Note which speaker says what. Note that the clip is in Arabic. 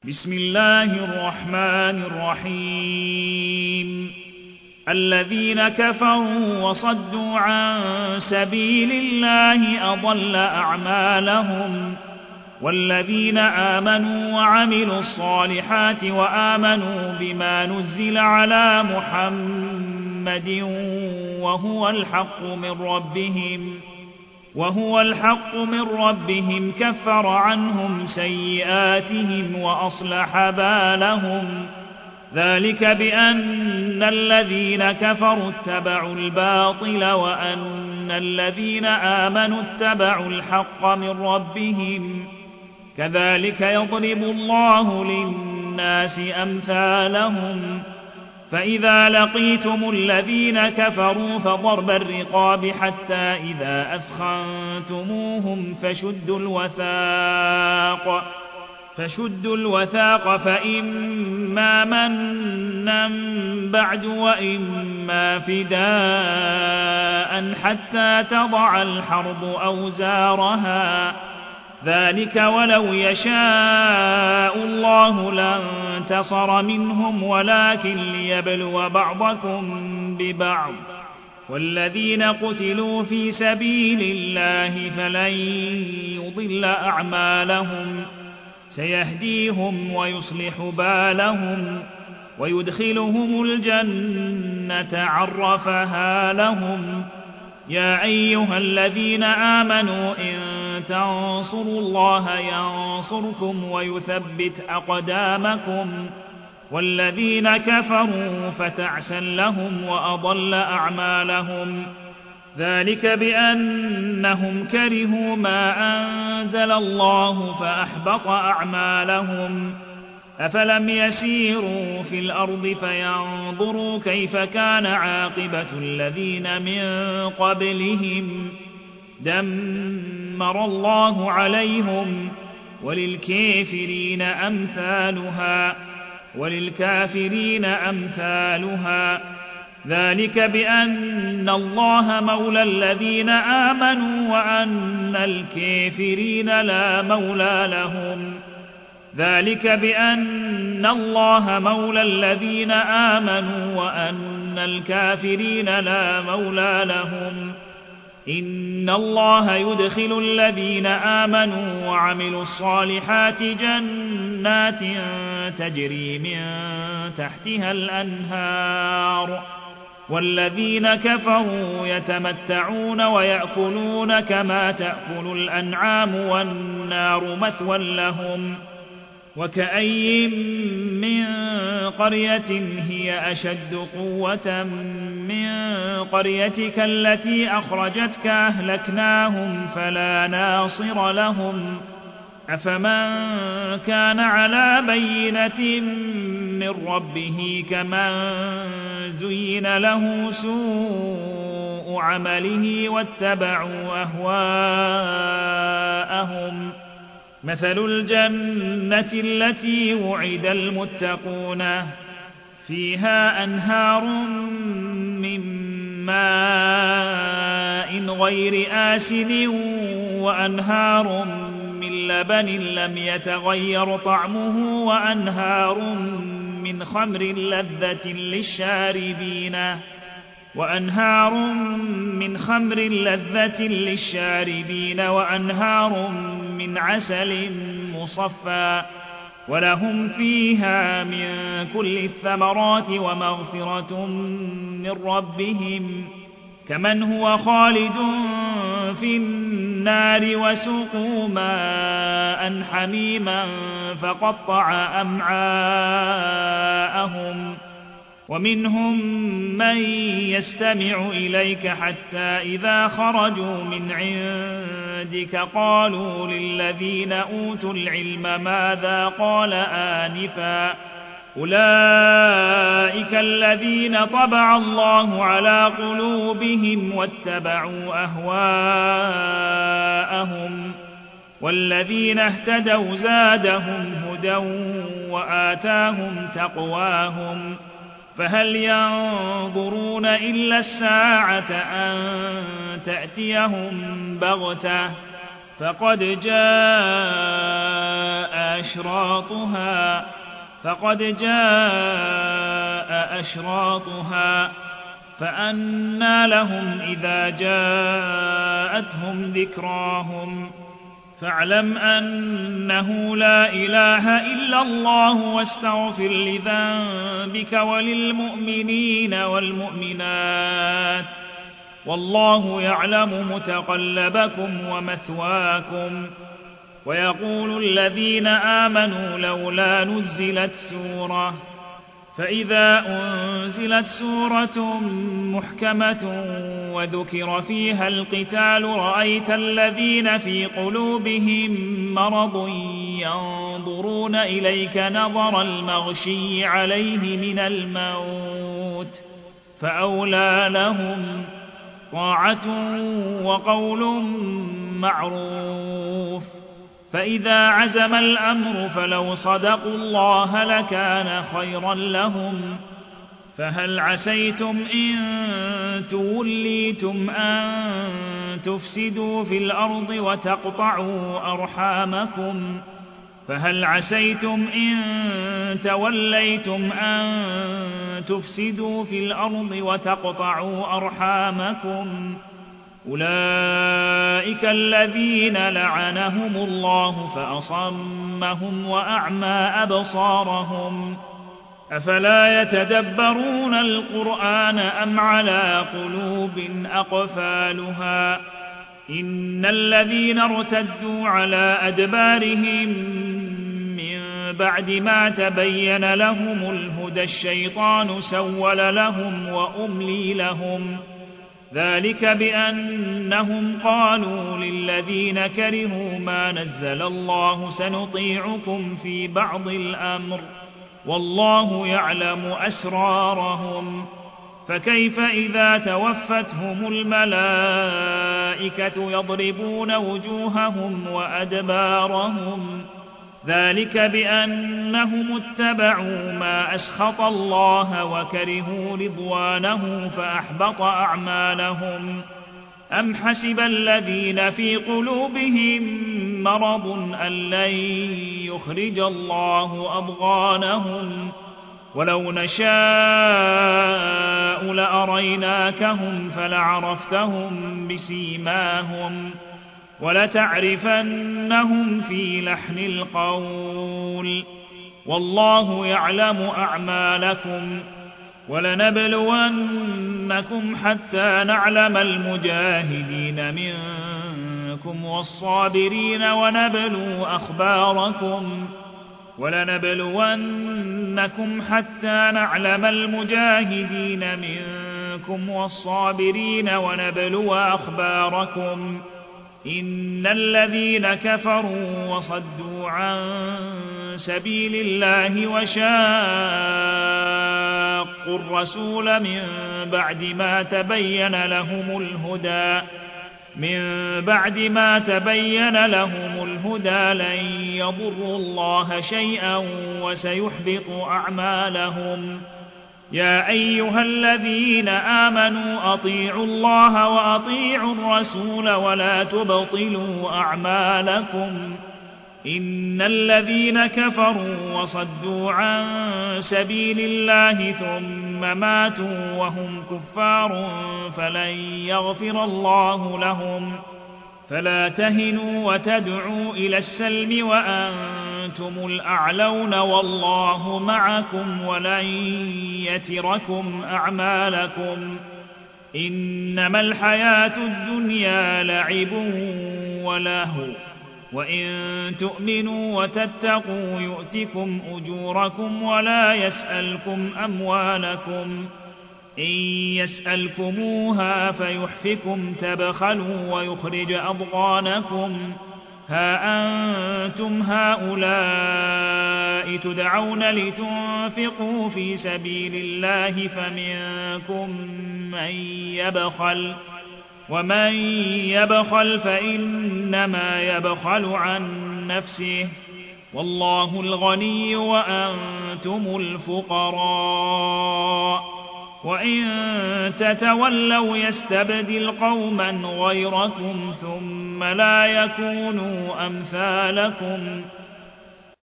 Speaker 1: بسم الله الرحمن الرحيم الذين كفروا وصدوا عن سبيل الله أضل أعمالهم والذين آمنوا وعملوا الصالحات وآمنوا بما نزل على محمد وهو الحق من ربهم كفر عنهم سيئاتهم وأصلح بالهم ذلك بأن الذين كفروا اتبعوا الباطل وأن الذين آمنوا اتبعوا الحق من ربهم كذلك يضرب الله للناس أمثالهم فإذا لقيتم الذين كفروا فضرب الرقاب حتى إذا أثخنتموهم فشدوا الوثاق فإما منا بعد وإما فداء حتى تضع الحرب أوزارها ذلك ولو يشاء الله لانتصر منهم ولكن ليبلو بعضكم ببعض والذين قتلوا في سبيل الله فلن يضل أعمالهم سيهديهم ويصلح بالهم ويدخلهم الجنة عرفها لهم يا أيها الذين آمنوا إن تنصروا الله ينصركم ويثبت أقدامكم والذين كفروا فتعسا لهم وأضل أعمالهم ذلك بأنهم كرهوا ما أنزل الله فأحبط أعمالهم أفلم يسيروا في الأرض فينظروا كيف كان عاقبة الذين من قبلهم دمر الله عليهم وللكافرين أمثالها ذلك بأن الله مولى الذين آمنوا وأن الكافرين لا مولى لهم ذلك بأن الله مولى الذين آمنوا وأن الكافرين لا مولى لهم إن الله يدخل الذين آمنوا وعملوا الصالحات جنات تجري من تحتها الأنهار والذين كفروا يتمتعون ويأكلون كما تأكل الأنعام والنار مثوى لهم وكأي من قرية هي أشد قوة من قريتك التي أخرجتك أهلكناهم فلا ناصر لهم أفمن كان على بينة من ربه كمن زين له سوء عمله واتبعوا أهواءهم مثل الجنة التي وعد المتقون فيها أنهار من ماء غير آسن وأنهار من لبن لم يتغير طعمه وأنهار من خمر لذة للشاربين وأنهار من عسل مصفى ولهم فيها من كل الثمرات ومغفرة من ربهم كمن هو خالد في النار وسقوا ماء حميما فقطع أمعاءهم ومنهم من يستمع إليك حتى إذا خرجوا من عندك قالوا للذين أوتوا العلم ماذا قال آنفا أولئك الذين طبع الله على قلوبهم واتبعوا أهواءهم والذين اهتدوا زادهم هدى وآتاهم تقواهم فهل ينظرون إلا الساعة أن تأتيهم بغتة فقد جاء أشراطها فأنى لهم إذا جاءتهم ذكراهم فاعلم أنه لا إله إلا الله واستغفر لذنبك وللمؤمنين والمؤمنات والله يعلم متقلبكم ومثواكم. ويقول الذين آمنوا لولا نزلت سورة فإذا أنزلت سورة محكمة وذكر فيها القتال رأيت الذين في قلوبهم مرض ينظرون إليك نظر المغشي عليه من الموت فأولى لهم طاعة وقول معروف. فإذا عزم الأمر فلو صدقوا الله لكان خيرا لهم. فهل عسيتم إن توليتم أن تفسدوا في الأرض وتقطعوا أرحامكم فهل عسيتم إن توليتم أن تفسدوا في الأرض وتقطعوا أرحامكم أولئك الذين لعنهم الله فأصمهم وأعمى أبصارهم أفلا يتدبرون القرآن أم على قلوب أقفالها إن الذين ارتدوا على أدبارهم من بعد ما تبين لهم الهدى الشيطان سول لهم وأملي لهم ذلك بأنهم قالوا للذين كرهوا ما نزل الله سنطيعكم في بعض الأمر والله يعلم أسرارهم فكيف إذا توفتهم الملائكة يضربون وجوههم وأدبارهم ذلك بأنهم اتبعوا ما أسخط الله وكرهوا رضوانه فأحبط أعمالهم أم حسب الذين في قلوبهم مرض أن لن يخرج الله أضغانهم ولو نشاء لأريناكهم فلعرفتهم بسيماهم ولتعرفنهم في لحن القول والله يعلم أعمالكم ولنبلونكم حتى نعلم المجاهدين منكم والصابرين ولنبلونكم حتى نعلم المجاهدين منكم والصابرين ونبلو أخباركم إن الذين كفروا وصدوا عن سبيل الله وشاقوا الرسول من بعد ما تبين لهم الهدى لن يضروا الله شيئا وسيحبط أعمالهم يا أيها الذين آمنوا أطيعوا الله وأطيعوا الرسول ولا تبطلوا أعمالكم إن الذين كفروا وصدوا عن سبيل الله ثم ماتوا وهم كفار فلن يغفر الله لهم فلا تهنوا وتدعوا إلى السلم وأنتم الأعلون والله معكم ولن يتركم أعمالكم إنما الحياة الدنيا لعب ولهو وإن تؤمنوا وتتقوا يؤتكم أجوركم ولا يسألكم أموالكم إن يسألكموها فيحفكم تبخلوا ويخرج أضغانكم ها أنتم هؤلاء تدعون لتنفقوا في سبيل الله فمنكم من يبخل ومن يبخل فإنما يبخل عن نفسه والله الغني وأنتم الفقراء وإن تتولوا يستبدل قوما غيركم ثم لا يكونوا أمثالكم